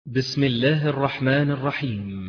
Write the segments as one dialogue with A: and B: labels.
A: بسم الله الرحمن الرحيم.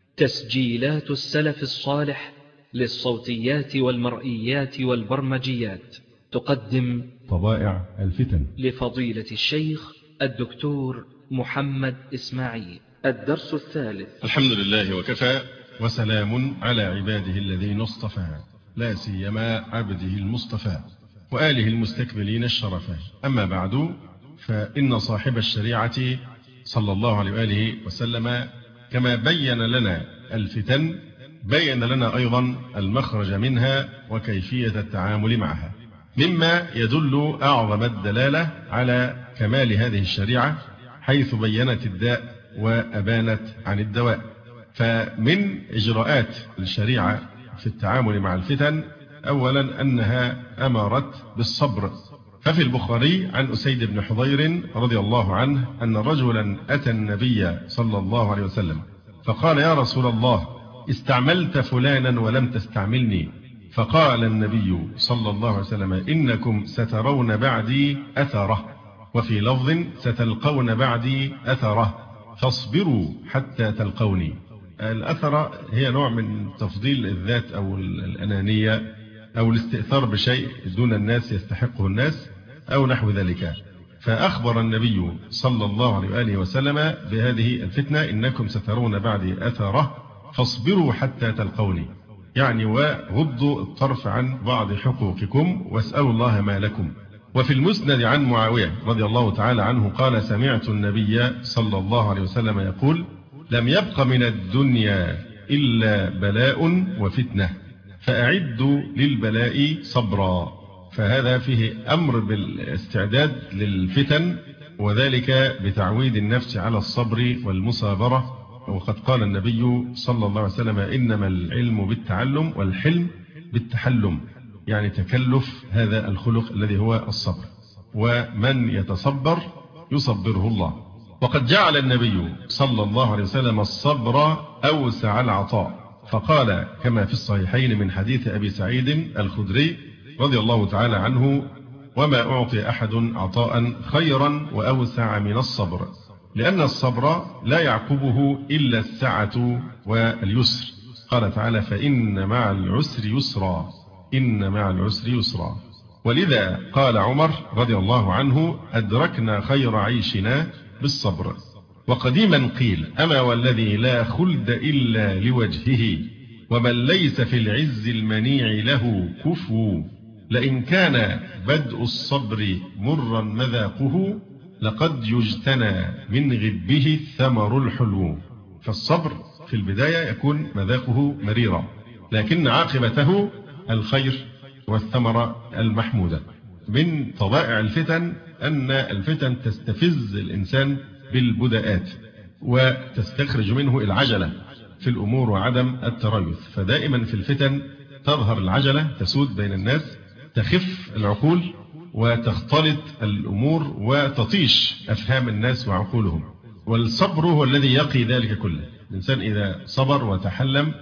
A: تسجيلات السلف الصالح للصوتيات والمرئيات والبرمجيات تقدم
B: طبائع الفتن
A: لفضيلة الشيخ الدكتور محمد إسماعيل. الدرس الثالث.
B: الحمد لله وكفى، وسلام على عباده الذين اصطفى، لا سيما عبده المصطفى وآله المستكملين الشرفا. أما بعد، فإن صاحب الشريعة صلى الله عليه وآله وسلم كما بين لنا الفتن بين لنا أيضا المخرج منها وكيفية التعامل معها، مما يدل أعظم الدلالة على كمال هذه الشريعة، حيث بينت الداء وأبانت عن الدواء. فمن إجراءات الشريعة في التعامل مع الفتن أولا أنها أمرت بالصبر. ففي البخاري عن أسيد بن حضير رضي الله عنه أن رجلا أتى النبي صلى الله عليه وسلم فقال: يا رسول الله، استعملت فلانا ولم تستعملني. فقال النبي صلى الله عليه وسلم: إنكم سترون بعدي أثره، وفي لفظ: ستلقون بعدي أثره، فاصبروا حتى تلقوني. الأثر هي نوع من تفضيل الذات أو الأنانية أو الاستئثار بشيء دون الناس يستحقه الناس أو نحو ذلك. فأخبر النبي صلى الله عليه وآله وسلم بهذه الفتنة: إنكم سترون بعدي أثره، فاصبروا حتى تلقوني، يعني وغضوا الطرف عن بعض حقوقكم واسألوا الله ما لكم. وفي المسند عن معاوية رضي الله تعالى عنه قال: سمعت النبي صلى الله عليه وسلم يقول: لم يبق من الدنيا إلا بلاء وفتنة، فأعدوا للبلاء صبرا. فهذا فيه أمر بالاستعداد للفتن، وذلك بتعويد النفس على الصبر والمصابرة. وقد قال النبي صلى الله عليه وسلم: إنما العلم بالتعلم والحلم بالتحلم، يعني تكلف هذا الخلق الذي هو الصبر، ومن يتصبر يصبره الله. وقد جعل النبي صلى الله عليه وسلم الصبر أوسع العطاء، فقال كما في الصحيحين من حديث أبي سعيد الخدري رضي الله تعالى عنه: وما أعطي أحد عطاء خيرا وأوسع من الصبر، لأن الصبر لا يعقبه إلا السعة واليسر. قال تعالى: فإن مع العسر يسرا، إن مع العسر يسرا. ولذا قال عمر رضي الله عنه: أدركنا خير عيشنا بالصبر. وقديما قيل: أما والذي لا خلد إلا لوجهه، ومن ليس في العز المنيع له كفو، لئن كان بدء الصبر مرا مذاقه، لقد يجتنى من غبه الثمر الحلو. فالصبر في البداية يكون مذاقه مريرا، لكن عاقبته الخير والثمرة المحمودة. من طبائع الفتن أن الفتن تستفز الإنسان بالبداءات، وتستخرج منه العجلة في الأمور وعدم التريث. فدائما في الفتن تظهر العجلة تسود بين الناس، تخف العقول وتختلط الأمور وتطيش أفهام الناس وعقولهم. والصبر هو الذي يقي ذلك كله. الإنسان إذا صبر وتحلم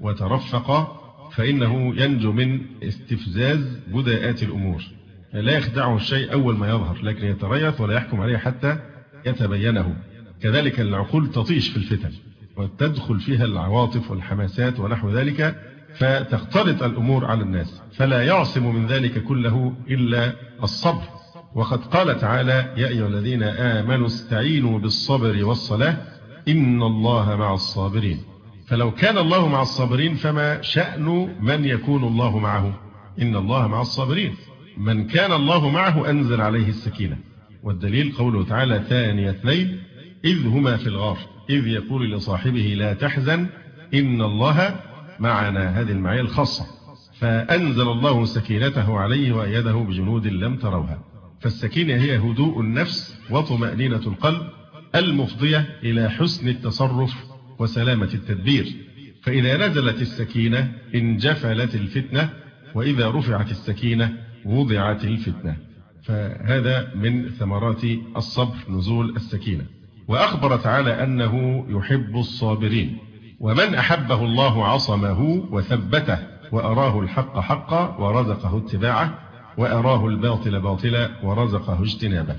B: وترفق فإنه ينجو من استفزاز بداءات الأمور. لا يخدعه الشيء أول ما يظهر، لكن يتريث ولا يحكم عليه حتى يتبينه. كذلك العقول تطيش في الفتن وتدخل فيها العواطف والحماسات ونحو ذلك، فتختلط الأمور على الناس، فلا يعصم من ذلك كله إلا الصبر. وقد قال تعالى: يا أيها الذين آمنوا استعينوا بالصبر والصلاة إن الله مع الصابرين. فلو كان الله مع الصابرين فما شأن من يكون الله معه؟ إن الله مع الصابرين. من كان الله معه أنزل عليه السكينة. والدليل قوله تعالى: ثاني اثنين إذ هما في الغار إذ يقول لصاحبه لا تحزن إن الله معنا. هذه المعية الخاصة، فأنزل الله سكينته عليه وأيده بجنود لم تروها. فالسكينة هي هدوء النفس وطمأنينة القلب المفضية إلى حسن التصرف وسلامة التدبير. فإذا نزلت السكينة انجفلت الفتنة، وإذا رفعت السكينة وضعت الفتنة. فهذا من ثمرات الصبر نزول السكينة. وأخبر تعالى أنه يحب الصابرين، ومن أحبه الله عصمه وثبته، وأراه الحق حقا ورزقه اتباعه، وأراه الباطل باطلا ورزقه اجتنابه.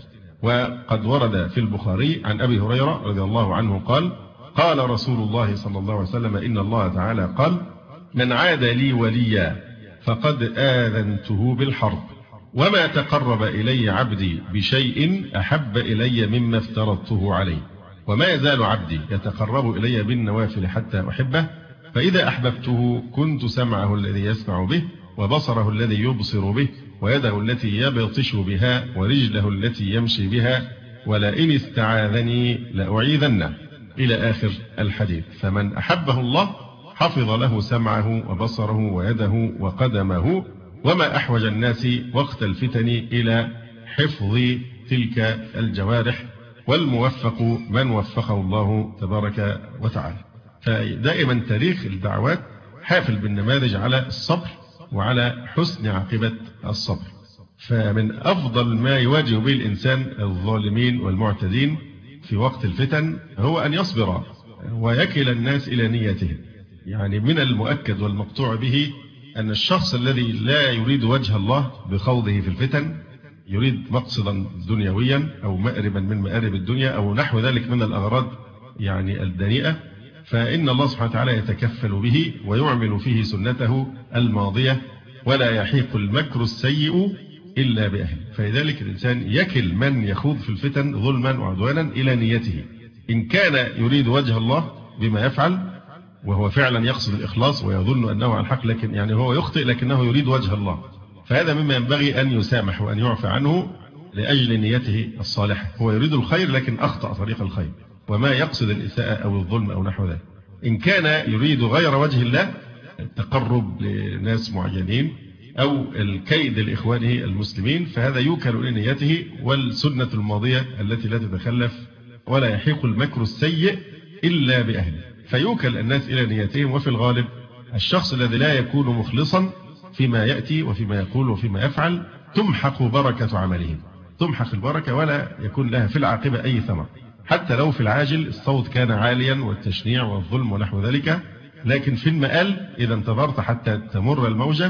B: وقد ورد في البخاري عن أبي هريرة رضي الله عنه قال: قال رسول الله صلى الله عليه وسلم: إن الله تعالى قال: من عاد لي وليا فقد آذنته بالحرب، وما تقرب إلي عبدي بشيء أحب إلي مما افترضته عليه، وما يزال عبدي يتقرب إلي بالنوافل حتى أحبه، فإذا أحببته كنت سمعه الذي يسمع به، وبصره الذي يبصر به، ويده التي يبطش بها، ورجله التي يمشي بها، ولئن استعاذني لأعيذنه، إلى آخر الحديث. فمن أحبه الله حفظ له سمعه وبصره ويده وقدمه، وما أحوج الناس وقت الفتن إلى حفظ تلك الجوارح، والموفق من وفقه الله تبارك وتعالى. فدائما تاريخ الدعوات حافل بالنماذج على الصبر وعلى حسن عاقبة الصبر. فمن أفضل ما يواجه به الإنسان الظالمين والمعتدين في وقت الفتن هو أن يصبر ويكل الناس إلى نيتهم. يعني من المؤكد والمقطوع به أن الشخص الذي لا يريد وجه الله بخوضه في الفتن، يريد مقصدا دنيويا أو مأربا من مآرب الدنيا أو نحو ذلك من الأغراض يعني الدنيئة، فإن الله سبحانه وتعالى يتكفل به ويعمل فيه سنته الماضية، ولا يحيق المكر السيء إلا بأهله. فلذلك الإنسان يكل من يخوض في الفتن ظلما وعدوانا إلى نيته. إن كان يريد وجه الله بما يفعل وهو فعلا يقصد الإخلاص ويظن أنه على الحق، لكن يعني هو يخطئ لكنه يريد وجه الله، فهذا مما ينبغي أن يسامح وأن يعفى عنه لأجل نيته الصالحة. هو يريد الخير لكن أخطأ طريق الخير، وما يقصد الإساءة أو الظلم أو نحو ذلك. إن كان يريد غير وجه الله، التقرب لناس معينين أو الكيد لإخوانه المسلمين، فهذا يوكل إلى نيته والسنة الماضية التي لا تتخلف، ولا يحيق المكر السيء إلا بأهله. فيوكل الناس إلى نيتهم. وفي الغالب الشخص الذي لا يكون مخلصا فيما يأتي وفيما يقول وفيما يفعل تمحق بركة عمله، تمحق البركة ولا يكون لها في العاقبة أي ثمر، حتى لو في العاجل الصوت كان عاليا والتشنيع والظلم ونحو ذلك، لكن في المآل إذا انتظرت حتى تمر الموجة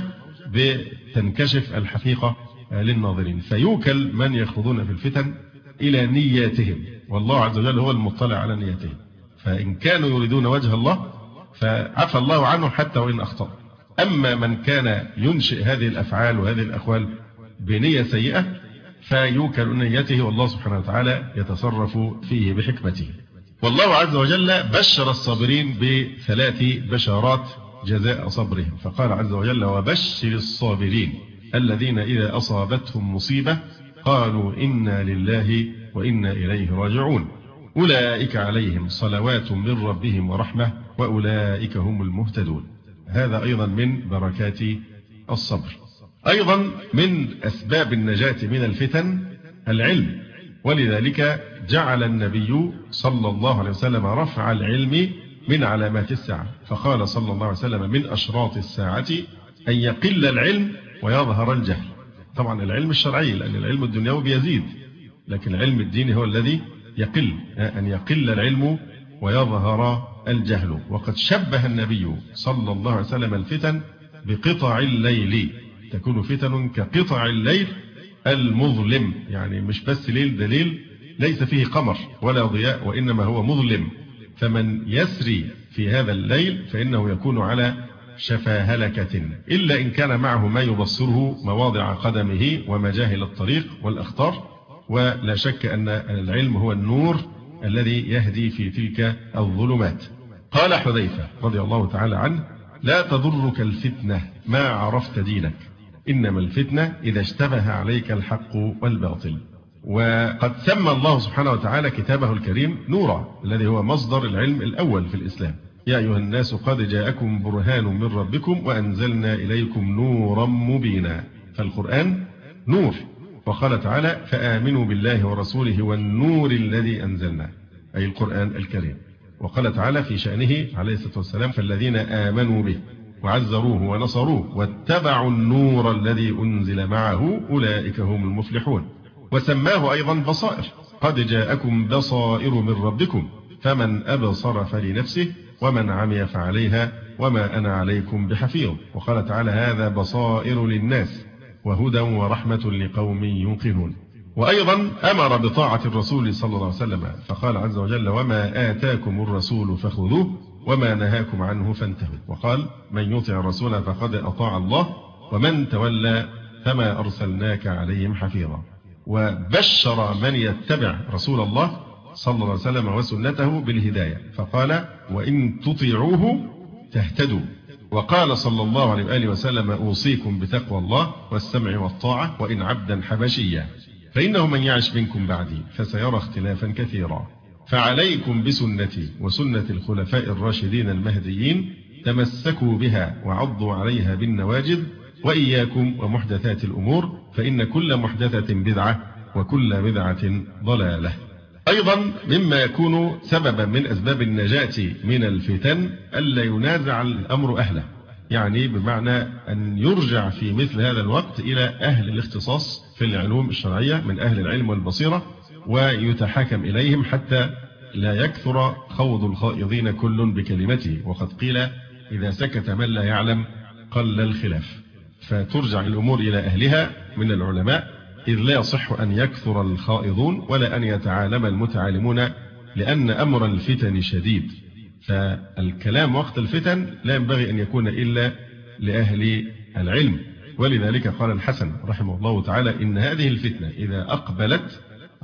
B: بتنكشف الحقيقة للناظرين. فيوكل من يخوضون في الفتن إلى نياتهم، والله عز وجل هو المطلع على نياتهم. فإن كانوا يريدون وجه الله فعفى الله عنه حتى وإن أخطأ. أما من كان ينشئ هذه الأفعال وهذه الأقوال بنية سيئة فيوكل نيته، والله سبحانه وتعالى يتصرف فيه بحكمته. والله عز وجل بشر الصابرين بثلاث بشارات جزاء صبرهم، فقال عز وجل: وبشر الصابرين الذين إذا أصابتهم مصيبة قالوا إنا لله وإنا إليه راجعون أولئك عليهم صلوات من ربهم ورحمة وأولئك هم المهتدون. هذا أيضا من بركات الصبر. أيضا من أسباب النجاة من الفتن العلم، ولذلك جعل النبي صلى الله عليه وسلم رفع العلم من علامات الساعة، فقال صلى الله عليه وسلم: من أشراط الساعة أن يقل العلم ويظهر الجهل. طبعا العلم الشرعي، لأن العلم الدنيوي بيزيد، لكن العلم الديني هو الذي يقل، أن يقل العلم ويظهر الجهل. وقد شبه النبي صلى الله عليه وسلم الفتن بقطع الليل، تكون فتن كقطع الليل المظلم، يعني مش بس ليل، ده ليل ليس فيه قمر ولا ضياء وإنما هو مظلم، فمن يسري في هذا الليل فإنه يكون على شفا هلكة، إلا إن كان معه ما يبصره مواضع قدمه ومجاهل الطريق والأخطار. ولا شك أن العلم هو النور الذي يهدي في تلك الظلمات. قال حذيفة رضي الله تعالى عنه: لا تضرك الفتنة ما عرفت دينك، إنما الفتنة إذا اشتبه عليك الحق والباطل. وقد سمى الله سبحانه وتعالى كتابه الكريم نورا، الذي هو مصدر العلم الأول في الإسلام. يا أيها الناس قد جاءكم برهان من ربكم وأنزلنا إليكم نورا مبينا. فالقرآن نور. وقال تعالى: فآمنوا بالله ورسوله والنور الذي أنزلنا، أي القرآن الكريم. وقال تعالى في شأنه عليه الصلاة والسلام: فالذين آمنوا به وعزروه ونصروه واتبعوا النور الذي أنزل معه أولئك هم المفلحون. وسماه أيضا بصائر: قد جاءكم بصائر من ربكم فمن أبصر فلنفسه ومن عمي فعليها وما أنا عليكم بحفيظ. وقال تعالى: هذا بصائر للناس وهدى ورحمة لقوم يوقنون. وأيضا أمر بطاعة الرسول صلى الله عليه وسلم، فقال عز وجل: وما آتاكم الرسول فخذوه وما نهاكم عنه فانتهوا. وقال: من يطع الرسول فقد أطاع الله ومن تولى فما أرسلناك عليهم حفيظا. وبشر من يتبع رسول الله صلى الله عليه وسلم وسنته بالهداية، فقال: وإن تطيعوه تهتدوا. وقال صلى الله عليه وآله وسلم: أوصيكم بتقوى الله والسمع والطاعة وإن عبدا حبشيا، فإنه من يعش منكم بعدي فسيرى اختلافا كثيرا، فعليكم بسنتي وسنة الخلفاء الراشدين المهديين، تمسكوا بها وعضوا عليها بالنواجذ، وإياكم ومحدثات الأمور، فإن كل محدثة بدعة وكل بدعة ضلالة. أيضا مما يكون سببا من أسباب النجاة من الفتن ألا ينازع الأمر أهله، يعني بمعنى أن يرجع في مثل هذا الوقت إلى أهل الاختصاص في العلوم الشرعية من أهل العلم والبصيرة، ويتحاكم إليهم حتى لا يكثر خوض الخائضين كل بكلمته. وقد قيل: إذا سكت من لا يعلم قل الخلاف. فترجع الأمور إلى أهلها من العلماء، إذ لا يصح أن يكثر الخائضون ولا أن يتعالم المتعالمون، لأن أمر الفتن شديد. فالكلام وقت الفتن لا ينبغي أن يكون إلا لأهل العلم. ولذلك قال الحسن رحمه الله تعالى: إن هذه الفتنة إذا أقبلت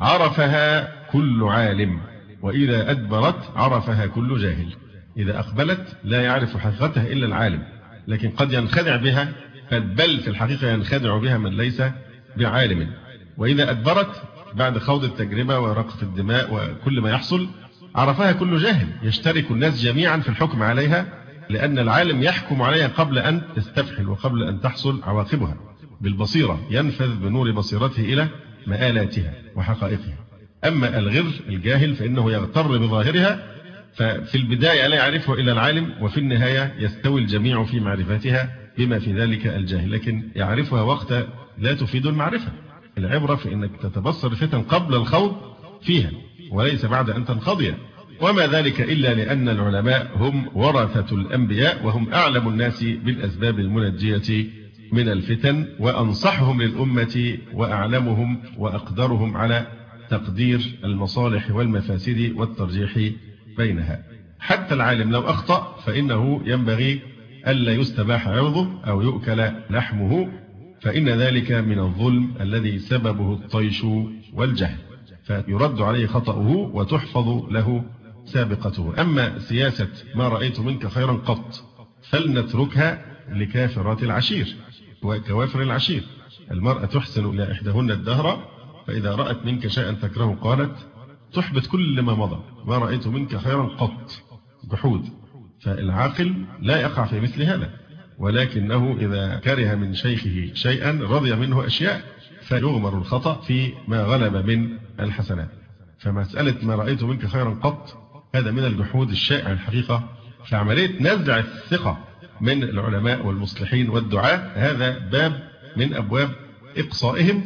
B: عرفها كل عالم، وإذا أدبرت عرفها كل جاهل. إذا أقبلت لا يعرف حقيقتها إلا العالم، لكن قد ينخدع بها، بل في الحقيقة ينخدع بها من ليس بعالم. وإذا أدبرت بعد خوض التجربة ورقة الدماء وكل ما يحصل عرفها كل جاهل، يشترك الناس جميعا في الحكم عليها، لأن العالم يحكم عليها قبل أن تستفحل وقبل أن تحصل عواقبها بالبصيرة، ينفذ بنور بصيرته إلى مآلاتها وحقائقها. أما الغر الجاهل فإنه يغتر بظاهرها، ففي البداية لا يعرفه إلا العالم، وفي النهاية يستوي الجميع في معرفتها بما في ذلك الجاهل، لكن يعرفها وقت لا تفيد المعرفة. العبرة في أنك تتبصر الفتن قبل الخوض فيها وليس بعد أن تنقضي، وما ذلك إلا لأن العلماء هم ورثة الأنبياء، وهم أعلم الناس بالأسباب المنجية من الفتن، وأنصحهم للأمة وأعلمهم وأقدرهم على تقدير المصالح والمفاسد والترجيح بينها. حتى العالم لو أخطأ فإنه ينبغي ألا يستباح عرضه أو يؤكل لحمه، فإن ذلك من الظلم الذي سببه الطيش والجهل، فيرد عليه خطأه وتحفظ له سابقته. أما سياسة ما رأيت منك خيرا قط فلنتركها لكافرات العشير وكوافر العشير. المرأة تحسن إلى إحداهن الدهر، فإذا رأت منك شيئا تكره قالت تحبط كل ما مضى، ما رأيت منك خيرا قط، جحود. فالعاقل لا يقع في مثل هذا، ولكنه إذا كره من شيخه شيئا رضي منه أشياء فيغمر الخطأ في ما غلب من الحسنات. فمسألة ما رأيت منك خيرا قط هذا من الجحود الشائع الحقيقة. فعملية نزع الثقة من العلماء والمصلحين والدعاة هذا باب من أبواب إقصائهم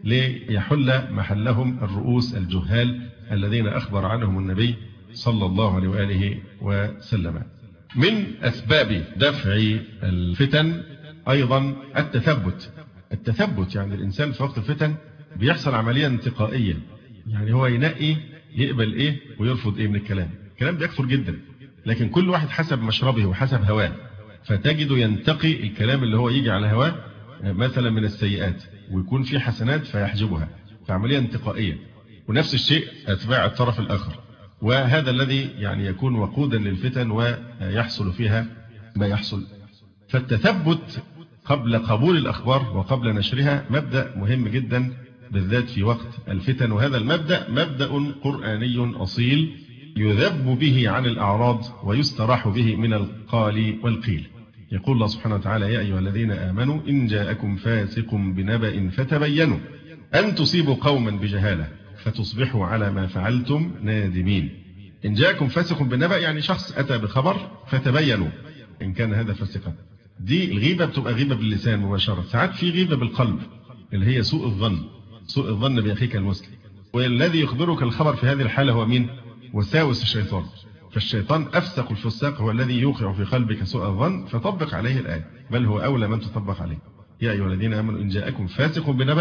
B: ليحل محلهم الرؤوس الجهال الذين أخبر عنهم النبي صلى الله عليه وآله وسلم. من أسباب دفع الفتن أيضا التثبت، يعني الإنسان في وقت الفتن بيحصل عملية انتقائية، يعني هو ينقي يقبل إيه ويرفض إيه من الكلام بيكثر جدا، لكن كل واحد حسب مشربه وحسب هواه، فتجده ينتقي الكلام اللي هو يجي على هواه مثلا من السيئات، ويكون فيه حسنات فيحجبها، فعملية انتقائية. ونفس الشيء أتباع الطرف الآخر، وهذا الذي يعني يكون وقودا للفتن ويحصل فيها ما يحصل. فالتثبت قبل قبول الأخبار وقبل نشرها مبدأ مهم جدا بالذات في وقت الفتن، وهذا المبدأ مبدأ قرآني أصيل يذب به عن الأعراض ويستراح به من القال والقيل. يقول الله سبحانه وتعالى: يا أيها الذين آمنوا إن جاءكم فاسق بنبأ فتبينوا أن تصيبوا قوما بجهالة فتصبحوا على ما فعلتم نادمين. إن جاءكم فاسق بنبأ يعني شخص أتى بخبر فتبينوا إن كان هذا فاسقا. دي الغيبة بتبقى غيبة باللسان مباشرة، ساعات في غيبة بالقلب اللي هي سوء الظن بأخيك المسلم، والذي يخبرك الخبر في هذه الحالة هو مين؟ وساوس الشيطان. فالشيطان أفسق الفساق هو الذي يوقع في قلبك سوء الظن، فطبق عليه الآية، بل هو أولى من تطبق عليه. يا أيها الذين آمنوا إن جاءكم فاسق بنبأ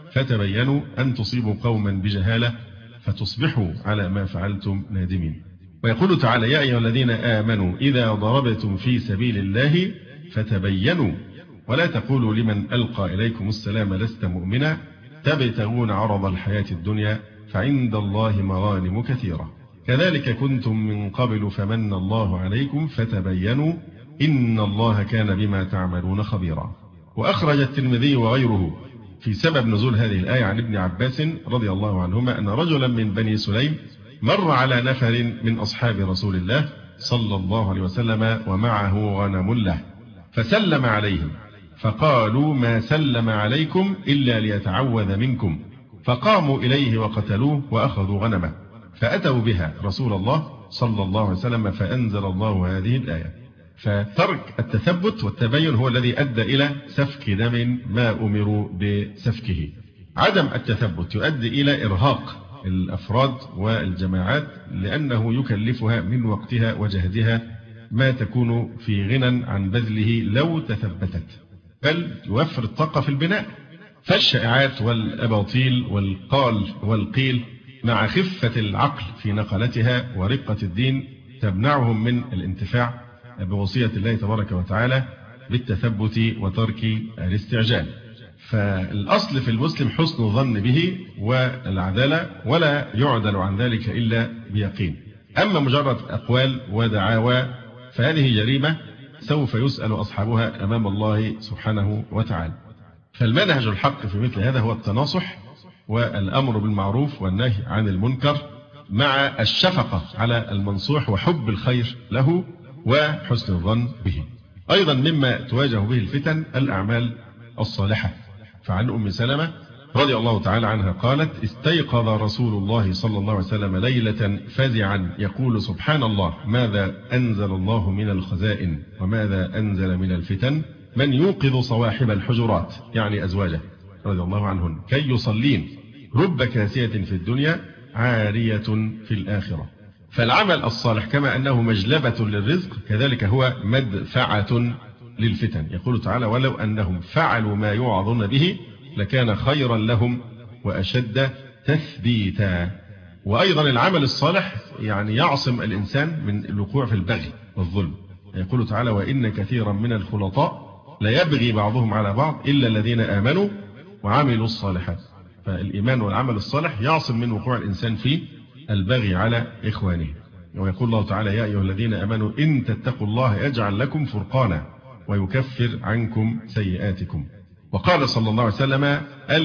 B: فتبينوا أن تصيبوا قوما بجهالة فتصبحوا على ما فعلتم نادمين. ويقول تعالى: يا أيها الذين آمنوا إذا ضربتم في سبيل الله فتبينوا ولا تقولوا لمن ألقى إليكم السلام لست مؤمنا تبتغون عرض الحياة الدنيا فعند الله مغانم كثيرة كذلك كنتم من قبل فمن الله عليكم فتبينوا إن الله كان بما تعملون خبيرا. وأخرج الترمذي وغيره في سبب نزول هذه الآية عن ابن عباس رضي الله عنهما أن رجلا من بني سليم مر على نفر من أصحاب رسول الله صلى الله عليه وسلم ومعه غنم له فسلم عليهم فقالوا: ما سلم عليكم إلا ليتعوذ منكم، فقاموا إليه وقتلوه وأخذوا غنمه فأتوا بها رسول الله صلى الله عليه وسلم فأنزل الله هذه الآية. فترك التثبت والتبين هو الذي أدى إلى سفك دم ما أمروا بسفكه. عدم التثبت يؤدي إلى إرهاق الأفراد والجماعات لأنه يكلفها من وقتها وجهدها ما تكون في غنى عن بذله لو تثبتت، بل يوفر الطاقة في البناء. فالشائعات والأباطيل والقال والقيل مع خفة العقل في نقلتها ورقة الدين تمنعهم من الانتفاع بوصية الله تبارك وتعالى بالتثبت وترك الاستعجال. فالأصل في المسلم حسن الظن به والعدالة ولا يعدل عن ذلك إلا بيقين. أما مجرد أقوال ودعاوى فهذه جريمة سوف يسأل أصحابها أمام الله سبحانه وتعالى. فالمنهج الحق في مثل هذا هو التناصح والأمر بالمعروف والنهي عن المنكر مع الشفقة على المنصوح وحب الخير له وحسن الظن به. أيضا مما تواجه به الفتن الأعمال الصالحة. فعن أم سلمة رضي الله تعالى عنها قالت: استيقظ رسول الله صلى الله عليه وسلم ليلة فزعا يقول: سبحان الله، ماذا أنزل الله من الخزائن وماذا أنزل من الفتن، من يوقظ صواحب الحجرات يعني أزواجه رضي الله عنهن كي يصلين، رب كاسية في الدنيا عارية في الآخرة. فالعمل الصالح كما أنه مجلبة للرزق كذلك هو مدفعة للفتن. يقول تعالى: ولو أنهم فعلوا ما يوعظون به لكان خيرا لهم وأشد تثبيتا. وأيضا العمل الصالح يعني يعصم الإنسان من الوقوع في البغي والظلم. يقول تعالى: وإن كثيرا من الخلطاء ليبغي بعضهم على بعض إلا الذين آمنوا وعملوا الصالحات. فالإيمان والعمل الصالح يعصم من وقوع الإنسان في البغي على إخوانه. ويقول الله تعالى: يا أيها الذين آمنوا إن تتقوا الله يجعل لكم فرقانا ويكفر عنكم سيئاتكم. وقال صلى الله عليه وسلم: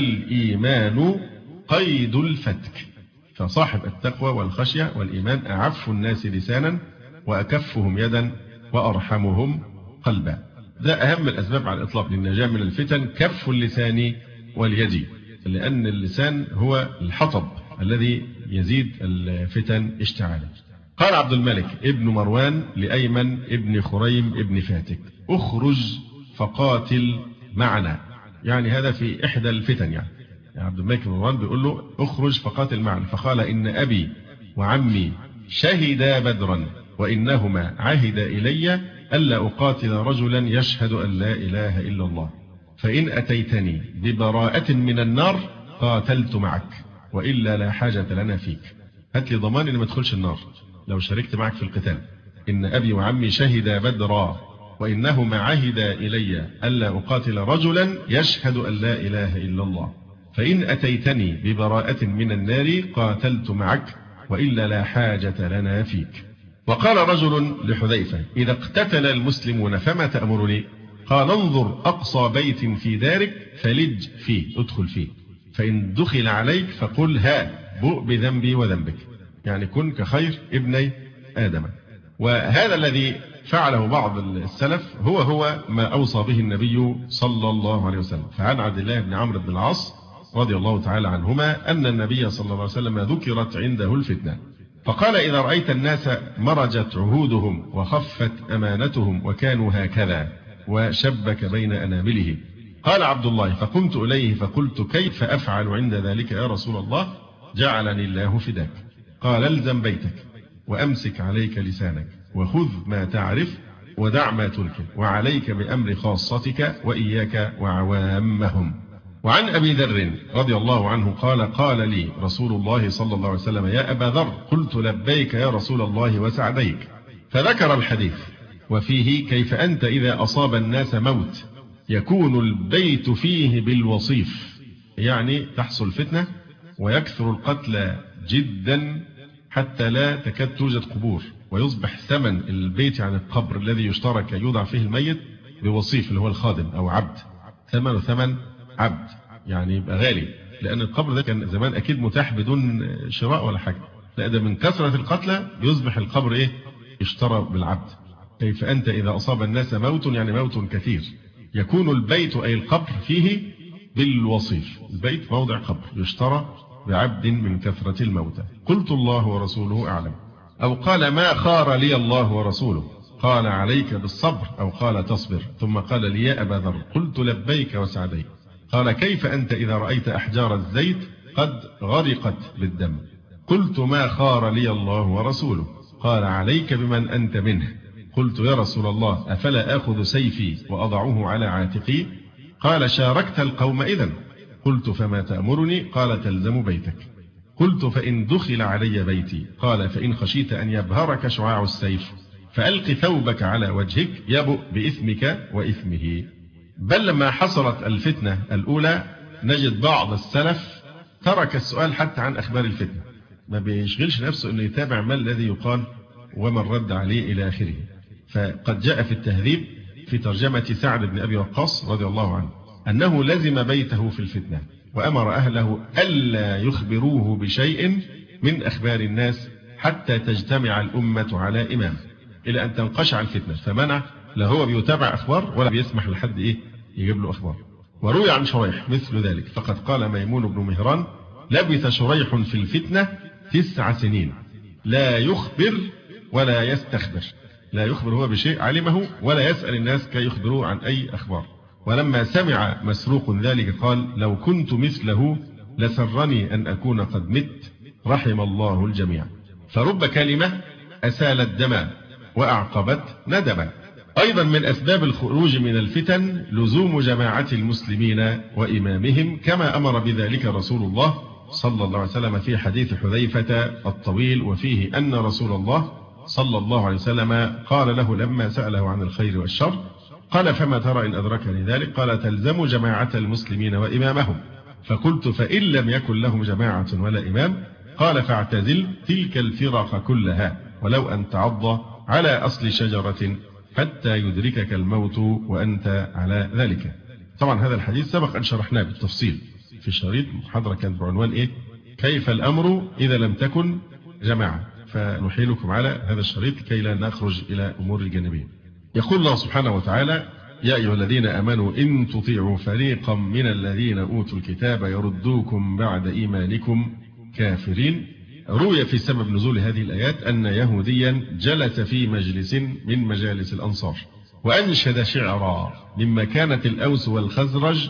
B: الإيمان قيد الفتك. فصاحب التقوى والخشية والإيمان أعف الناس لسانا وأكفهم يدا وأرحمهم قلبا. ده أهم الأسباب على الإطلاق للنجاة من الفتن، كف اللسان واليد، لأن اللسان هو الحطب الذي يزيد الفتن اشتعالا. قال عبد الملك ابن مروان لأيمن ابن خريم ابن فاتك: اخرج فقاتل معنا. يعني هذا في إحدى الفتن. يعني عبد الملك بن مروان بيقول له: اخرج فقاتل معنا. فقال: إن أبي وعمي شهدا بدرا وإنهما عهد إلي ألا أقاتل رجلا يشهد أن لا إله إلا الله، فإن أتيتني ببراءة من النار قاتلت معك وإلا لا حاجة لنا فيك. هات لي ضمان إن ما تدخلش النار لو شاركت معك في القتال. إن أبي وعمي شهدا بدرا وإنهما عهدا إلي ألا أقاتل رجلا يشهد أن لا إله إلا الله، فإن أتيتني ببراءة من النار قاتلت معك وإلا لا حاجة لنا فيك. وقال رجل لحذيفة: إذا اقتتل المسلمون فما تأمرني؟ قال: انظر أقصى بيت في دارك فلج فيه، ادخل فيه، فإن دخل عليك فقل: ها بؤ بذنبي وذنبك، يعني كن كخير ابني آدم. وهذا الذي فعله بعض السلف هو ما أوصى به النبي صلى الله عليه وسلم. فعن عبد الله بن عمرو بن العاص رضي الله تعالى عنهما أن النبي صلى الله عليه وسلم ذكرت عنده الفتنة فقال: إذا رأيت الناس مرجت عهودهم وخفت أمانتهم وكانوا هكذا، وشبك بين أنامله. قال عبد الله: فقمت إليه فقلت: كيف أفعل عند ذلك يا رسول الله؟ جعلني الله فداك. قال: الزم بيتك وأمسك عليك لسانك وخذ ما تعرف ودع ما تنكر، وعليك بأمر خاصتك وإياك وعوامهم. وعن أبي ذر رضي الله عنه قال قال لي رسول الله صلى الله عليه وسلم يا أبا ذر قلت لبيك يا رسول الله وسعديك، فذكر الحديث وفيه كيف أنت إذا أصاب الناس موت يكون البيت فيه بالوصيف، يعني تحصل فتنة ويكثر القتلى جدا حتى لا تكاد توجد قبور، ويصبح ثمن البيت عن القبر الذي يشترك يوضع فيه الميت بوصيف اللي هو الخادم أو عبد، ثمنه ثمن عبد، يعني يبقى غالي، لأن القبر ده كان زمان أكيد متاح بدون شراء ولا حاجة، لا ده من كثرة القتلى يصبح القبر يشترى بالعبد. كيف أنت إذا أصاب الناس موت، يعني موت كثير، يكون البيت أي القبر فيه بالوصيف، البيت موضع قبر يشترى بعبد من كثرة الموتى. قلت الله ورسوله أعلم. أو قال ما خار لي الله ورسوله، قال عليك بالصبر، أو قال تصبر، ثم قال لي يا أبا ذر قلت لبيك وسعديك، قال كيف أنت إذا رأيت أحجار الزيت قد غرقت بالدم، قلت ما خار لي الله ورسوله، قال عليك بمن أنت منه، قلت يا رسول الله أفلا آخذ سيفي وأضعه على عاتقي، قال شاركت القوم إذن، قلت فما تأمرني، قال تلزم بيتك، قلت فإن دخل علي بيتي، قال فإن خشيت أن يبهرك شعاع السيف فألق ثوبك على وجهك يبؤ بإثمك وإثمه. بل لما حصلت الفتنة الأولى نجد بعض السلف ترك السؤال حتى عن أخبار الفتنة، ما بيشغلش نفسه أنه يتابع ما الذي يقال وما الرد عليه إلى آخره. فقد جاء في التهذيب في ترجمة سعد بن أبي وقاص رضي الله عنه أنه لزم بيته في الفتنة وأمر أهله ألا يخبروه بشيء من أخبار الناس حتى تجتمع الأمة على إمام، إلى أن تنقشع الفتنة، فمنع لا هو بيتابع أخبار ولا بيسمح لحد يجيب له أخبار. وروي عن شريح مثل ذلك، فقد قال ميمون بن مهران لبث شريح في الفتنة 9 سنين لا يخبر ولا يستخبر، لا يخبر هو بشيء علمه ولا يسأل الناس كي يخبروه عن أي أخبار. ولما سمع مسروق ذلك قال لو كنت مثله لسرني أن أكون قد مت، رحم الله الجميع. فرب كلمة أسالت دما وأعقبت ندما. أيضا من أسباب الخروج من الفتن لزوم جماعة المسلمين وإمامهم كما أمر بذلك رسول الله صلى الله عليه وسلم في حديث حذيفة الطويل، وفيه أن رسول الله صلى الله عليه وسلم قال له لما سأله عن الخير والشر قال فما ترى إن أدركني ذلك، قال تلزم جماعة المسلمين وإمامهم، فقلت فإن لم يكن لهم جماعة ولا إمام، قال فاعتزل تلك الفرق كلها ولو أن تعض على أصل شجرة حتى يدركك الموت وأنت على ذلك. طبعا هذا الحديث سبق أن شرحناه بالتفصيل في شريط محاضرة كانت بعنوان كيف الأمر إذا لم تكن جماعة، فنحيلكم على هذا الشريط كي لا نخرج إلى أمور الجانبية. يقول الله سبحانه وتعالى يا أيها الذين آمنوا إن تطيعوا فريقا من الذين أوتوا الكتاب يردوكم بعد إيمانكم كافرين. روي في سبب نزول هذه الآيات أن يهوديا جلس في مجلس من مجالس الأنصار وأنشد شعرا مما كانت الأوس والخزرج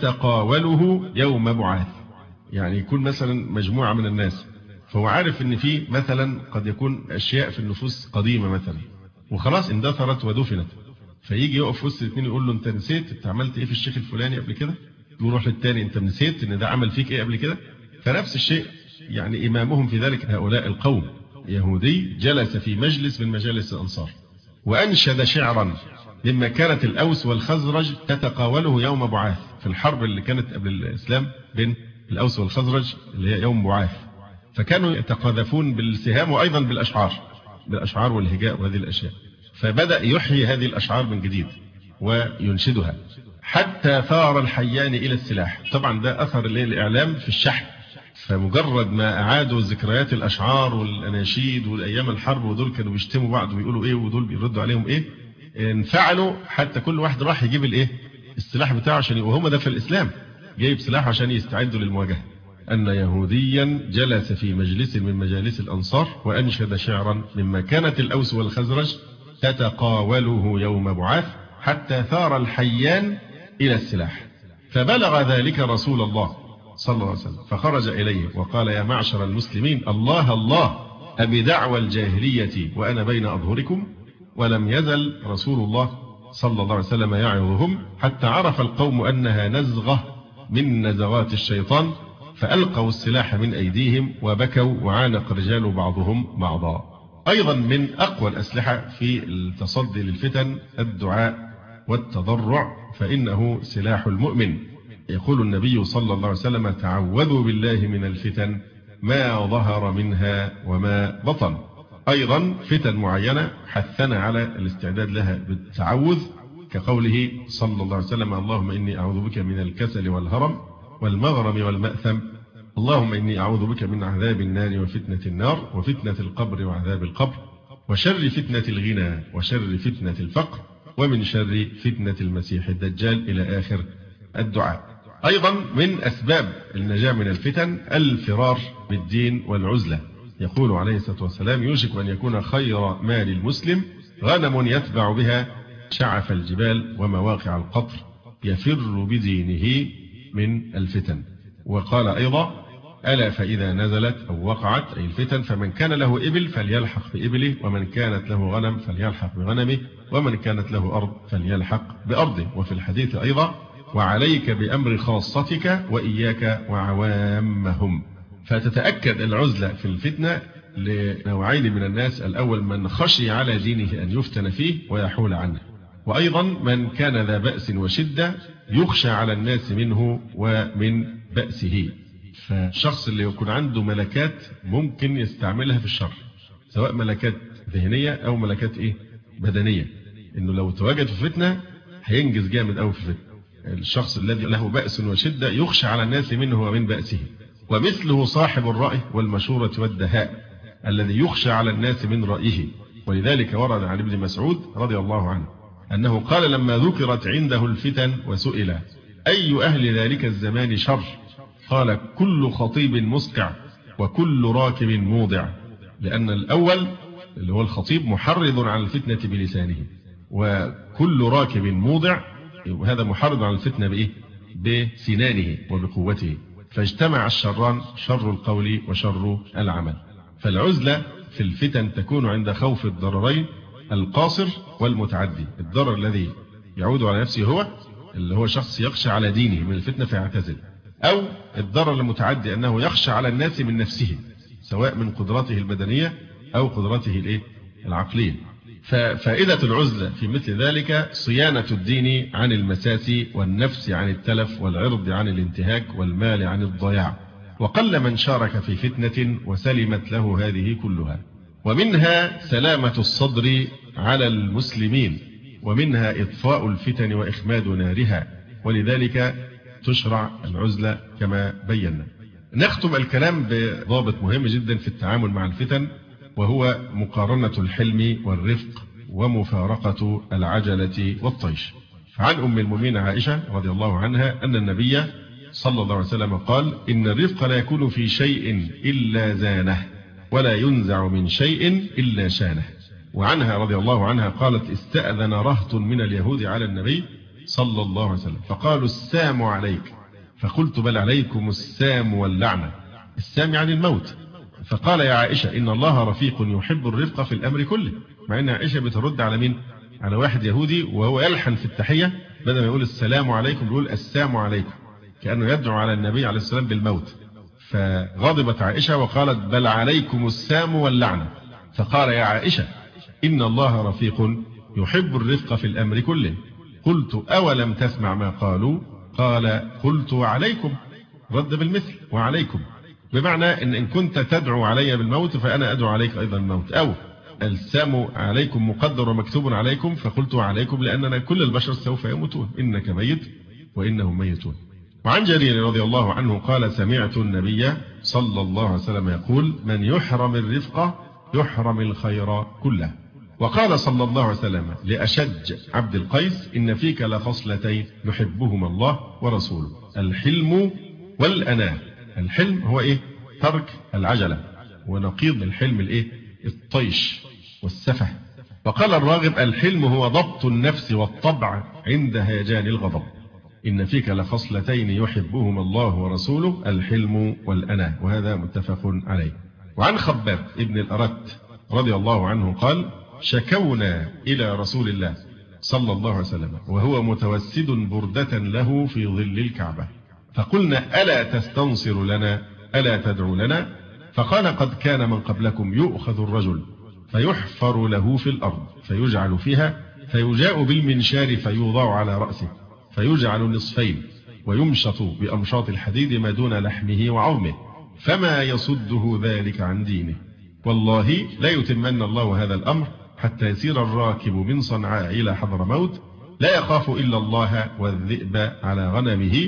B: تتقاوله يوم بعاث، يعني يكون مثلا مجموعة من الناس فهو عارف ان في مثلا قد يكون أشياء في النفوس قديمة مثلا وخلاص اندثرت ودفنت، فيجي يقف وسط الاثنين يقول له انت نسيت انت عملت ايه في الشيخ الفلاني قبل كده، يروح للتاني انت نسيت ان ده عمل فيك ايه قبل كده. فنفس الشيء يعني إمامهم في ذلك هؤلاء القوم يهودي جلس في مجلس من مجالس الأنصار وأنشد شعرا مما كانت الأوس والخزرج تتقاوله يوم بعاث، في الحرب اللي كانت قبل الإسلام بين الأوس والخزرج اللي هي يوم بعاث، فكانوا يتقاذفون بالسهام وأيضا بالأشعار والهجاء وهذه الأشياء، فبدأ يحيي هذه الأشعار من جديد وينشدها حتى ثار الحيان إلى السلاح. طبعا ده أثر الإعلام في الشحن، فمجرد ما أعادوا ذكريات الأشعار والأناشيد والأيام الحرب ودول كانوا بيشتموا بعض ويقولوا إيه ودول بيردوا عليهم إيه، انفعلوا حتى كل واحد راح يجيب السلاح بتاعه عشان وهم ده في الإسلام جايب سلاح عشان يستعدوا للمواجهة. أن يهوديا جلس في مجلس من مجالس الأنصار وأنشد شعرا مما كانت الأوس والخزرج تتقاوله يوم بعاث حتى ثار الحيان إلى السلاح، فبلغ ذلك رسول الله صلى الله عليه وسلم فخرج إليه وقال يا معشر المسلمين الله الله أبدعوى الجاهلية وأنا بين أظهركم. ولم يزل رسول الله صلى الله عليه وسلم يعظهم حتى عرف القوم أنها نزغة من نزغات الشيطان فألقوا السلاح من أيديهم وبكوا وعانق رجال بعضهم بعضا. أيضا من أقوى الأسلحة في التصدي للفتن الدعاء والتضرع، فإنه سلاح المؤمن. يقول النبي صلى الله عليه وسلم: تعوذوا بالله من الفتن ما ظهر منها وما بطن. أيضا فتن معينة حثنا على الاستعداد لها بالتعوذ، كقوله صلى الله عليه وسلم: اللهم إني أعوذ بك من الكسل والهرم والمغرم والمأثم، اللهم إني أعوذ بك من عذاب النار وفتنة النار وفتنة القبر وعذاب القبر وشر فتنة الغنى وشر فتنة الفقر ومن شر فتنة المسيح الدجال، إلى آخر الدعاء. أيضا من أسباب النجاة من الفتن الفرار بالدين والعزلة. يقول عليه الصلاة والسلام: يوشك أن يكون خير مال المسلم غنم يتبع بها شعف الجبال ومواقع القطر يفر بدينه من الفتن. وقال أيضا: ألا فإذا نزلت أو وقعت أي الفتن فمن كان له إبل فليلحق بإبله، ومن كانت له غنم فليلحق بغنمه، ومن كانت له أرض فليلحق بأرضه. وفي الحديث أيضا: وعليك بأمر خاصتك وإياك وعوامهم. فتتأكد العزلة في الفتنة لنوعين من الناس: الأول من خشي على دينه أن يفتن فيه ويحول عنه، وأيضا من كان ذا بأس وشدة يخشى على الناس منه ومن بأسه. فالشخص اللي يكون عنده ملكات ممكن يستعملها في الشر، سواء ملكات ذهنية أو ملكات بدنية، إنه لو تواجد في فتنة هينجز جامد أو في فتنة. الشخص الذي له بأس وشدة يخشى على الناس منه ومن بأسه. ومثله صاحب الرأي والمشورة والدهاء الذي يخشى على الناس من رأيه. ولذلك ورد عن ابن مسعود رضي الله عنه أنه قال لما ذكرت عنده الفتن وسئل: أي أهل ذلك الزمان شر؟ قال: كل خطيب مسقع وكل راكب موضع. لأن الأول اللي هو الخطيب محرض على الفتنة بلسانه، وكل راكب موضع وهذا محرض على الفتنة بإيه؟ بسنانه وبقوته. فاجتمع الشران: شر القول وشر العمل. فالعزلة في الفتن تكون عند خوف الضررين القاصر والمتعدي. الضرر الذي يعود على نفسه هو اللي هو شخص يخشى على دينه من الفتنة فيعتزل، أو الضرر المتعدي أنه يخشى على الناس من نفسه، سواء من قدرته البدنية أو قدرته العقلية. ففائدة العزلة في مثل ذلك صيانة الدين عن المساس، والنفس عن التلف، والعرض عن الانتهاك، والمال عن الضياع. وقل من شارك في فتنة وسلمت له هذه كلها. ومنها سلامة الصدر على المسلمين، ومنها إطفاء الفتن وإخماد نارها، ولذلك تشرع العزلة كما بينا. نختم الكلام بضابط مهم جدا في التعامل مع الفتن، وهو مقارنة الحلم والرفق ومفارقة العجلة والطيش. فعن أم المؤمنين عائشة رضي الله عنها أن النبي صلى الله عليه وسلم قال: إن الرفق لا يكون في شيء إلا زانه، ولا ينزع من شيء إلا شانه. وعنها رضي الله عنها قالت: استأذن رهط من اليهود على النبي صلى الله عليه وسلم فقالوا: السام عليك. فقلت: بل عليكم السام واللعنة. السام يعني الموت. فقال: يا عائشة إن الله رفيق يحب الرفق في الأمر كله. مع أن عائشة بترد على مين؟ على واحد يهودي وهو يلحن في التحية، بدل ما يقول السلام عليكم يقول السام عليكم، كأنه يدعو على النبي عليه السلام بالموت. فغضبت عائشة وقالت: بل عليكم السام واللعنة. فقال: يا عائشة إن الله رفيق يحب الرفق في الأمر كله. قلت: أولم تسمع ما قالوا؟ قال: قلت: وعليكم. رد بالمثل: وعليكم، بمعنى إن كنت تدعو علي بالموت فأنا أدعو عليك أيضا الموت، أو السام عليكم مقدر ومكتوب عليكم، فقلت عليكم لأننا كل البشر سوف يموتون، إنك ميت وإنهم ميتون. وعن جرير رضي الله عنه قال: سمعت النبي صلى الله عليه وسلم يقول: من يحرم الرفق يحرم الخير كله. وقال صلى الله عليه وسلم لأشج عبد القيس: إن فيك لخصلتين يحبهما الله ورسوله: الحلم والأناة. الحلم هو ترك العجلة، ونقيض الحلم الطيش والسفه. وقال الراغب: الحلم هو ضبط النفس والطبع عند هيجان الغضب. إن فيك لخصلتين يحبهما الله ورسوله: الحلم والأناة. وهذا متفق عليه. وعن خباب ابن الأرت رضي الله عنه قال: شكونا إلى رسول الله صلى الله عليه وسلم وهو متوسد بردة له في ظل الكعبة، فقلنا ألا تستنصر لنا ألا تدعو لنا؟ فقال قد كان من قبلكم يؤخذ الرجل فيحفر له في الأرض فيجعل فيها فيجاء بالمنشار فيوضع على رأسه فيجعل نصفين ويمشط بأمشاط الحديد ما دون لحمه وعظمه فما يصده ذلك عن دينه. والله لا يتمن الله هذا الأمر حتى يسير الراكب من صنعاء إلى حضرموت لا يخاف إلا الله والذئب على غنمه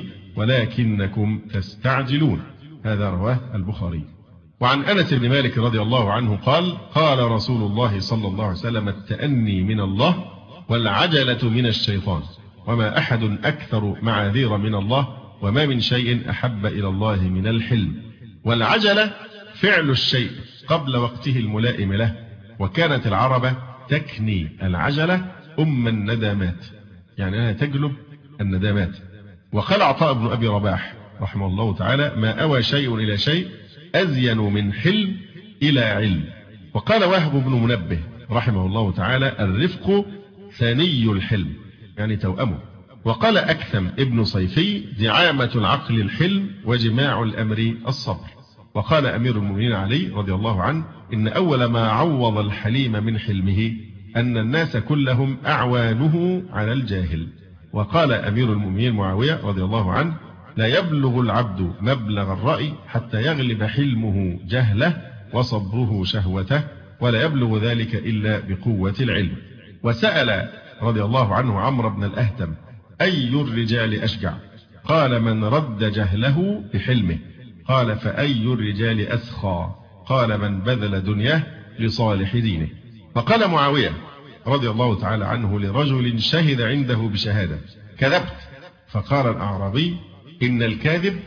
B: ولكنكم تستعجلون. هذا رواه البخاري. وعن أنس بن مالك رضي الله عنه قال قال رسول الله صلى الله عليه وسلم التأني من الله والعجلة من الشيطان وما أحد أكثر معاذير من الله وما من شيء أحب إلى الله من الحلم. والعجلة فعل الشيء قبل وقته الملائم له، وكانت العرب تكني العجلة أم الندامات، يعني أنها تجلب الندامات. وقال عطاء بن أبي رباح رحمه الله تعالى ما أوى شيء إلى شيء أزين من حلم إلى علم. وقال وهب بن منبه رحمه الله تعالى الرفق ثاني الحلم، يعني توأمه. وقال أكثم ابن صيفي دعامة العقل الحلم وجماع الأمر الصبر. وقال أمير المؤمنين علي رضي الله عنه إن أول ما عوض الحليم من حلمه أن الناس كلهم أعوانه على الجاهل. وقال أمير المؤمنين معاوية رضي الله عنه لا يبلغ العبد مبلغ الرأي حتى يغلب حلمه جهله وصبره شهوته ولا يبلغ ذلك إلا بقوة العلم. وسأل رضي الله عنه عمرو بن الأهتم أي الرجال أشجع؟ قال من رد جهله بحلمه. قال فأي الرجال أسخى؟ قال من بذل دنياه لصالح دينه. فقال معاوية رضي الله تعالى عنه لرجل شهد عنده بشهادة كذبت. فقال الأعرابي إن الكاذب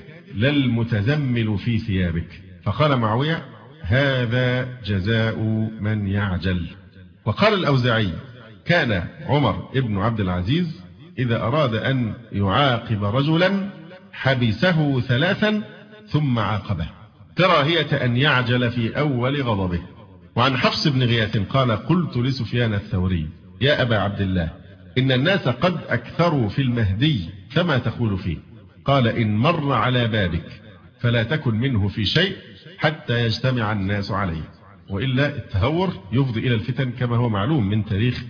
B: للمتزمل في ثيابك. فقال معاوية هذا جزاء من يعجل. وقال الأوزاعي كان عمر ابن عبد العزيز إذا أراد أن يعاقب رجلا حبسه 3 ثم عاقبه كراهية أن يعجل في أول غضبه. وعن حفص بن غياث قال قلت لسفيان الثوري يا أبا عبد الله إن الناس قد أكثروا في المهدي فما تقول فيه؟ قال إن مر على بابك فلا تكن منه في شيء حتى يجتمع الناس عليه، وإلا التهور يفضي إلى الفتن كما هو معلوم من تاريخ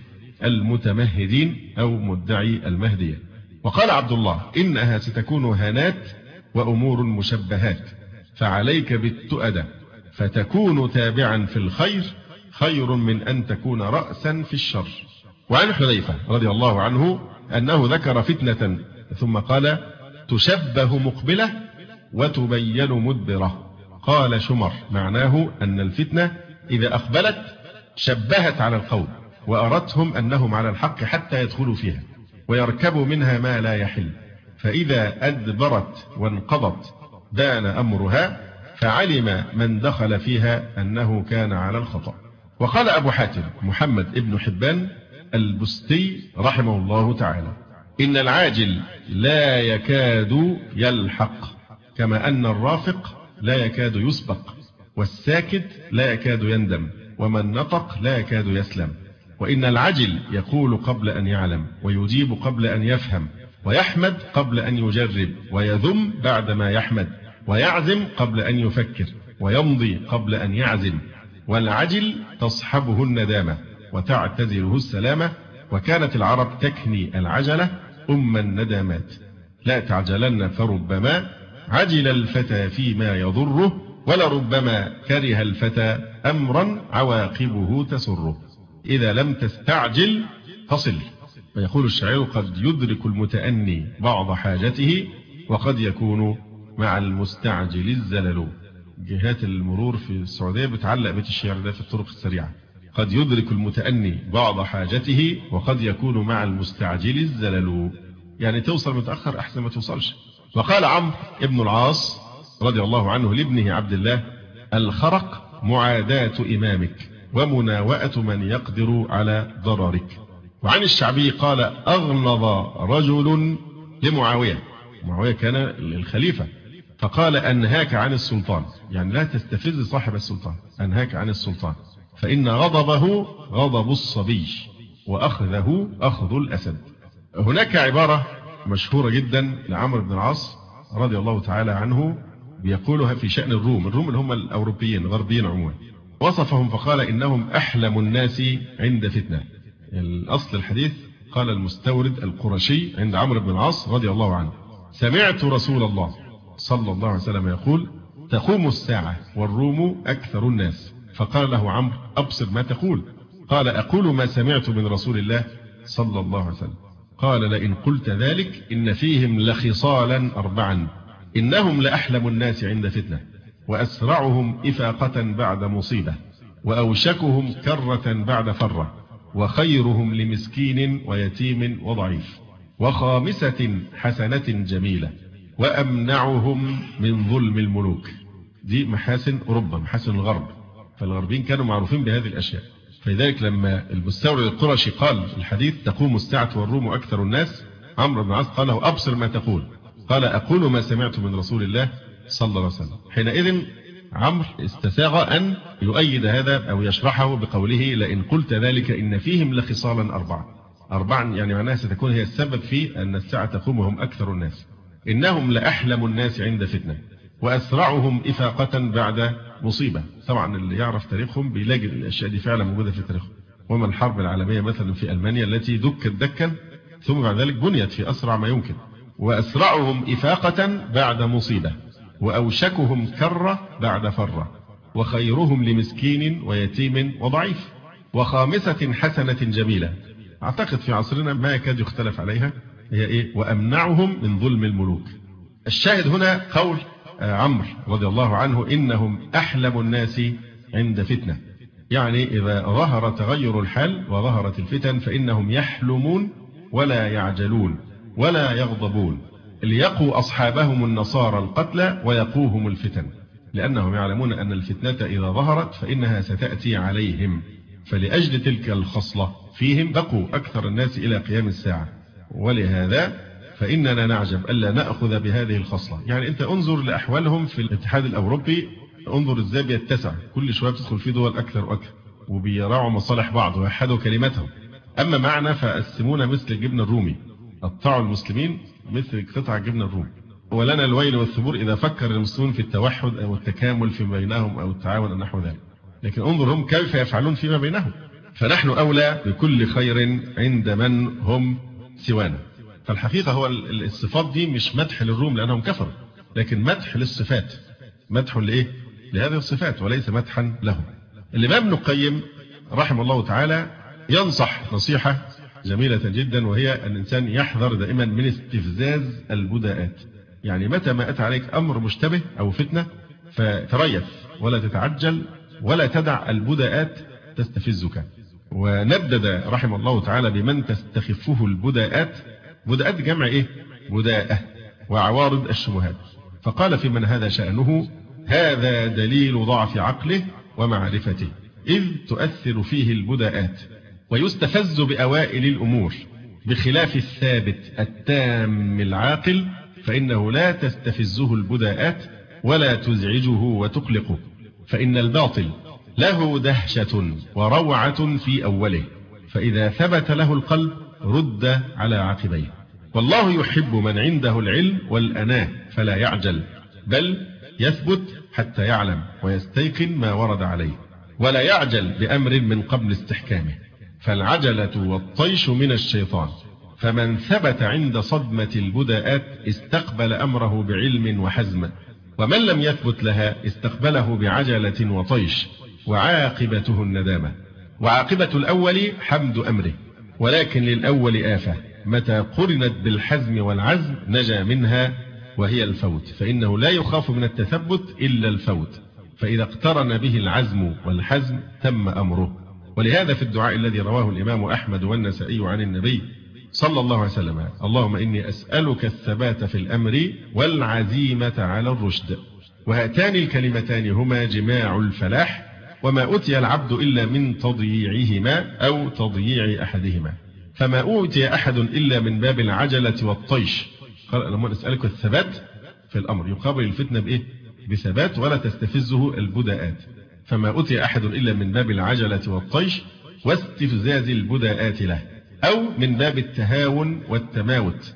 B: المتمهدين أو مدعي المهدية. وقال عبد الله إنها ستكون هانات وأمور مشبهات فعليك بالتؤدة فتكون تابعا في الخير خير من أن تكون رأسا في الشر. وعن حذيفة رضي الله عنه أنه ذكر فتنة ثم قال تشبه مقبلة وتبين مدبرة. قال شمر معناه أن الفتنة إذا أقبلت شبهت على القوم وأردتهم أنهم على الحق حتى يدخلوا فيها ويركبوا منها ما لا يحل، فإذا أدبرت وانقضت بان أمرها فعلم من دخل فيها أنه كان على الخطأ. وقال أبو حاتم محمد ابن حبان البستي رحمه الله تعالى إن العاجل لا يكاد يلحق كما أن الرافق لا يكاد يسبق والساكت لا يكاد يندم ومن نطق لا يكاد يسلم. وإن العجل يقول قبل أن يعلم ويجيب قبل أن يفهم ويحمد قبل أن يجرب ويذم بعدما يحمد ويعزم قبل أن يفكر ويمضي قبل أن يعزم. والعجل تصحبه الندامة وتعتزله السلامة. وكانت العرب تكني العجلة أم الندامات. لا تعجلن فربما عجل الفتى فيما يضره ولربما كره الفتى أمرا عواقبه تسره. إذا لم تستعجل فصل. فيقول الشاعر قد يدرك المتأني بعض حاجته وقد يكون مع المستعجل الزلل. جهات المرور في السعودية بتعلق بيت الشعر ده في الطرق السريعة. قد يدرك المتأني بعض حاجته وقد يكون مع المستعجل الزلل، يعني توصل متأخر أحسن ما توصلش. وقال عمرو ابن العاص رضي الله عنه لابنه عبد الله الخرق معاداة إمامك ومناوئة من يقدر على ضررك. وعن الشعبي قال أغلظ رجل لمعاوية، معاوية كان الخليفة، فقال أنهاك عن السلطان، يعني لا تستفز صاحب السلطان، أنهاك عن السلطان فإن غضبه غضب الصبي وأخذه أخذ الأسد. هناك عبارة مشهورة جدا لعمرو بن العاص رضي الله تعالى عنه بيقولها في شأن الروم اللي هم الأوروبيين الغربيين عموما، وصفهم فقال إنهم أحلم الناس عند فتنة. الأصل الحديث قال المستورد القرشي عند عمرو بن العاص رضي الله عنه: سمعت رسول الله صلى الله عليه وسلم يقول: تقوم الساعة والروم أكثر الناس. فقال له عمرو: أبصر ما تقول. قال: أقول ما سمعت من رسول الله صلى الله عليه وسلم. قال: لئن قلت ذلك إن فيهم لخصالا 4: إنهم لأحلم الناس عند فتنة، وأسرعهم إفاقة بعد مصيبة، وأوشكهم كرة بعد فرة، وخيرهم لمسكين ويتيم وضعيف، وخامسة حسنة جميلة، وأمنعهم من ظلم الملوك. دي محاسن أوروبا، محاسن الغرب، فالغربيين كانوا معروفين بهذه الأشياء. فلذلك لما المستورد القرشي قال الحديث تقوم الساعة والروم أكثر الناس، عمرو بن العاص قال له: أبصر ما تقول. قال: أقول ما سمعت من رسول الله صلى الله عليه وسلم. حينئذ عمرو استساغ أن يؤيد هذا أو يشرحه بقوله: لئن قلت ذلك إن فيهم لخصالا 4 يعني معناها ستكون هي السبب في أن الساعة تقوم وهم أكثر الناس. إنهم لأحلم الناس عند فتنة، وأسرعهم إفاقة بعد مصيبة. طبعا اللي يعرف تاريخهم بيلاقي الأشياء دي فعلا موجودة في تاريخهم. وما الحرب العالمية مثلا في ألمانيا التي دكا ثم بعد ذلك بنيت في أسرع ما يمكن. وأسرعهم إفاقة بعد مصيبة، وأوشكهم كرة بعد فرة، وخيرهم لمسكين ويتيم وضعيف، وخامسة حسنة جميلة. أعتقد في عصرنا ما يكاد يختلف عليها، هي إيه؟ وأمنعهم من ظلم الملوك. الشاهد هنا قول عمرو رضي الله عنه: إنهم أحلم الناس عند فتنة، يعني إذا ظهر تغير الحال وظهرت الفتن فإنهم يحلمون ولا يعجلون ولا يغضبون، ليقوا أصحابهم النصارى القتلى ويقوهم الفتن، لأنهم يعلمون أن الفتنة إذا ظهرت فإنها ستأتي عليهم، فلأجل تلك الخصلة فيهم بقوا أكثر الناس إلى قيام الساعة. ولهذا فإننا نعجب ألا نأخذ بهذه الخصلة. يعني أنت انظر لأحوالهم في الاتحاد الأوروبي، انظر إزاي بيتسع، كل شوية بتدخل فيه دول أكثر وأكثر، وبيراعوا مصالح بعض ويحدوا كلمتهم. أما معنا فقسمونا مثل الجبن الرومي، قطعوا المسلمين مثل قطع الجبن الرومي. ولنا الويل والثبور إذا فكر المسلمون في التوحد أو التكامل فيما بينهم أو التعاون أو نحو ذلك، لكن انظر هم كيف يفعلون فيما بينهم. فنحن أولى بكل خير عند من هم سوانا. فالحقيقة هو الصفات دي مش مدح للروم لأنهم كفروا، لكن مدح للصفات، مدح لإيه؟ لهذه الصفات وليس مدحا لهم. الإمام ابن القيم رحمه الله تعالى ينصح نصيحة جميلة جدا، وهي أن الإنسان يحذر دائما من استفزاز البداءات. يعني متى ما أتى عليك أمر مشتبه أو فتنة فتريث ولا تتعجل ولا تدع البداءات تستفزك. وندد رحمه الله تعالى بمن تستخفه البداءات. بداءات جمع إيه؟ بداءة، وعوارض الشبهات. فقال في من هذا شأنه: هذا دليل ضعف عقله ومعرفته، إذ تؤثر فيه البداءات ويستفز بأوائل الأمور، بخلاف الثابت التام العاقل فإنه لا تستفزه البداءات ولا تزعجه وتقلقه، فإن الباطل له دهشة وروعة في أوله، فإذا ثبت له القلب رد على عقبيه. والله يحب من عنده العلم والأناة فلا يعجل، بل يثبت حتى يعلم ويستيقن ما ورد عليه، ولا يعجل بأمر من قبل استحكامه، فالعجلة والطيش من الشيطان. فمن ثبت عند صدمة البداءات استقبل أمره بعلم وحزم، ومن لم يثبت لها استقبله بعجلة وطيش، وعاقبته الندامة. وعاقبة الأول حمد أمره، ولكن للأول آفة متى قرنت بالحزم والعزم نجا منها، وهي الفوت، فإنه لا يخاف من التثبت إلا الفوت، فإذا اقترن به العزم والحزم تم أمره. ولهذا في الدعاء الذي رواه الإمام أحمد والنسائي عن النبي صلى الله عليه وسلم: اللهم إني أسألك الثبات في الأمر والعزيمة على الرشد. وهاتان الكلمتان هما جماع الفلاح، وما أوتي العبد إلا من تضييعهما أو تضييع أحدهما، فما أوتي أحد إلا من باب العجلة والطيش. قال لما نسألك الثبات في الأمر يقابل الفتنة بإيه؟ بثبات ولا تستفزه البداءات. فما أوتي أحد إلا من باب العجلة والطيش واستفزاز البداءات له، أو من باب التهاون والتماوت،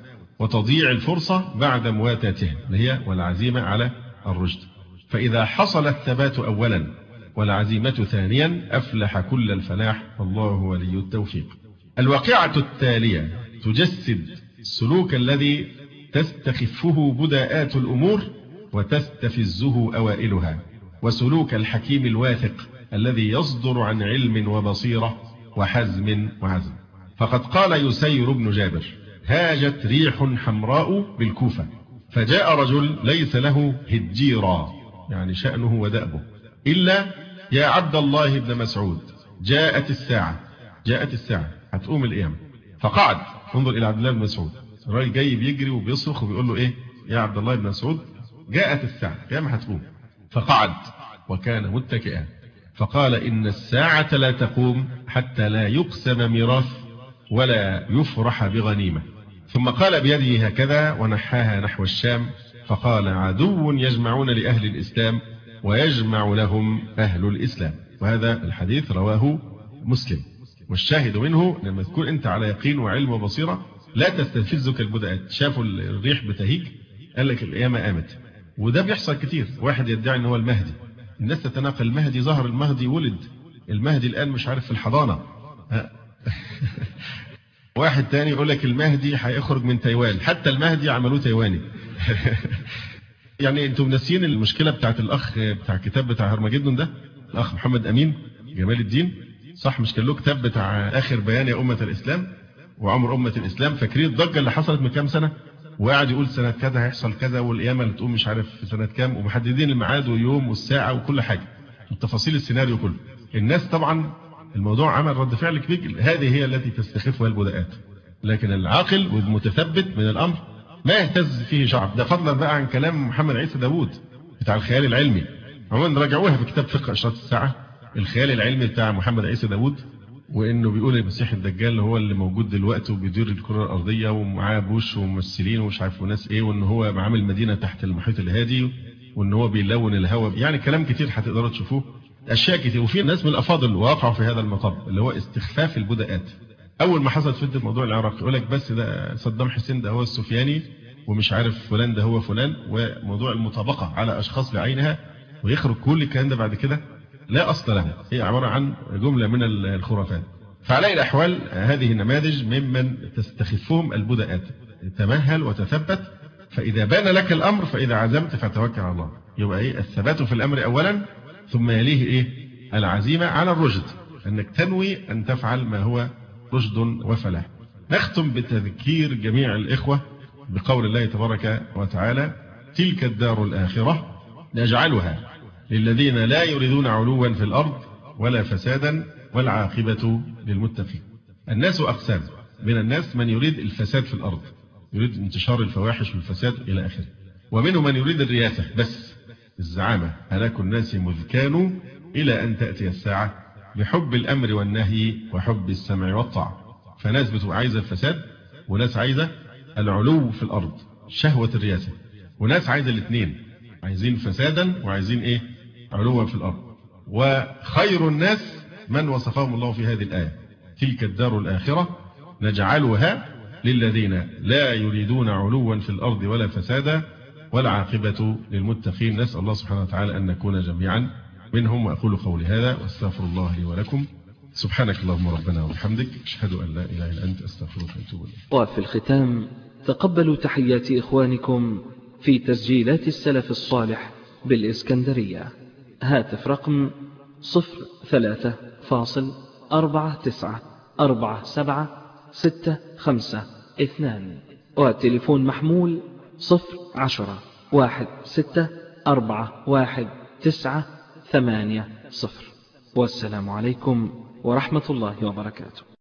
B: وتضييع الفرصة بعد مواتاتها اللي هي والعزيمة على الرشد. فإذا حصل الثبات أولا والعزيمة ثانيا أفلح كل الفلاح، والله ولي التوفيق. الواقعة التالية تجسد السلوك الذي تستخفه بداءات الأمور وتستفزه أوائلها، وسلوك الحكيم الواثق الذي يصدر عن علم وبصيرة وحزم وعزم. فقد قال يسير بن جابر: هاجت ريح حمراء بالكوفة فجاء رجل ليس له هجيرا، يعني شأنه ودأبه، إلا يا عبد الله بن مسعود جاءت الساعة، جاءت الساعة، هتقوم القيامة. فقعد. انظر إلى عبد الله بن مسعود، الراجل جاي بيجري وبيصرخ وبيقول له إيه؟ يا عبد الله بن مسعود جاءت الساعة، القيامة هتقوم. فقعد وكان متكئا فقال: إن الساعة لا تقوم حتى لا يقسم ميراث ولا يفرح بغنيمة. ثم قال بيده هكذا ونحاها نحو الشام فقال: عدو يجمعون لأهل الإسلام ويجمع لهم أهل الإسلام. وهذا الحديث رواه مسلم. والشاهد منه لما تكون أنت على يقين وعلم وبصيرة لا تستفزك البدءات. شافوا الريح بتهيج قال لك القيامة قامت. وده بيحصل كتير. واحد يدعي أنه هو المهدي، الناس تتناقل: المهدي ظهر، المهدي ولد، المهدي الآن مش عارف في الحضانة. واحد تاني يقول لك المهدي هيخرج من تايوان، حتى المهدي عملوه تايواني. يعني انتم ناسيين المشكلة بتاعت الأخ بتاع الكتاب بتاع هرمجدون ده، الأخ محمد أمين جمال الدين، صح؟ مش كان له كتاب بتاع آخر بيان يا أمة الإسلام وعمر أمة الإسلام؟ فاكرين الضجة اللي حصلت من كام سنة؟ وقاعد يقول سنة كذا هيحصل كذا والقيامة اللي تقوم مش عارف في سنة كام، ومحددين الميعاد واليوم والساعة وكل حاجة، التفاصيل السيناريو كله. الناس طبعا الموضوع عمل رد فعل كبير. هذه هي التي تستخفها البداءات. لكن العاقل والمتثبت من الأمر ما يهتز فيه شعب. ده فضلا بقى عن كلام محمد عيسى داوود بتاع الخيال العلمي. عموما راجعوها في كتاب فقه أشراط الساعة، الخيال العلمي بتاع محمد عيسى داوود، وإنه بيقول المسيح الدجال هو اللي موجود دلوقتي وبيدير الكرة الأرضية ومعاه بوش وممثلين ومش عارف وناس إيه، وإن هو عامل مدينة تحت المحيط الهادي، وإن هو بيلون الهواء. يعني كلام كتير هتقدروا تشوفوه، أشياء كتير. وفي ناس من الأفاضل وقعوا في هذا المطب اللي هو استخفاف البداءات. أول ما حصلت فتنة موضوع العراق يقول لك بس ده صدام حسين ده هو السفياني ومش عارف فلان ده هو فلان، وموضوع المطابقة على أشخاص بعينها، ويخرج كل الكلام ده بعد كده لا أصل له، هي عبارة عن جملة من الخرافات. فعلى الأحوال هذه النماذج ممن تستخفهم البداءات. تمهل وتثبت، فإذا بان لك الأمر فإذا عزمت فتوكل على الله. يبقى إيه؟ الثبات في الأمر أولا، ثم يليه إيه؟ العزيمة على الرشد، أنك تنوي أن تفعل ما هو رشد وفلاح. نختم بتذكير جميع الإخوة بقول الله تبارك وتعالى: تلك الدار الآخرة نجعلها للذين لا يريدون علوا في الأرض ولا فسادا والعاقبة للمتقين. الناس أقسام، من الناس من يريد الفساد في الأرض، يريد انتشار الفواحش والفساد إلى آخره، ومنهم من يريد الرياسة بس، الزعامة. هلاك الناس مذ كانوا إلى أن تأتي الساعة بحب الأمر والنهي وحب السمع والطاعة. فناس بتبقى عايزة الفساد، وناس عايزة العلو في الأرض، شهوة الرياسة، وناس عايزة الاثنين، عايزين فسادا وعايزين إيه؟ علوا في الأرض. وخير الناس من وصفهم الله في هذه الآية: تلك الدار الآخرة نجعلها للذين لا يريدون علوا في الأرض ولا فسادا والعاقبة للمتقين. نسأل الله سبحانه وتعالى أن نكون جميعا منهم. وأقول قولي هذا واستغفر الله لي ولكم. سبحانك اللهم ربنا وبحمدك، أشهد أن لا إله إلا أنت، أستغفرك وأتوب إليك.
A: وفي الختام تقبلوا تحيات إخوانكم في تسجيلات السلف الصالح بالإسكندرية. هاتف رقم 03-494765، وتليفون محمول 010-16411980. والسلام عليكم ورحمة الله وبركاته.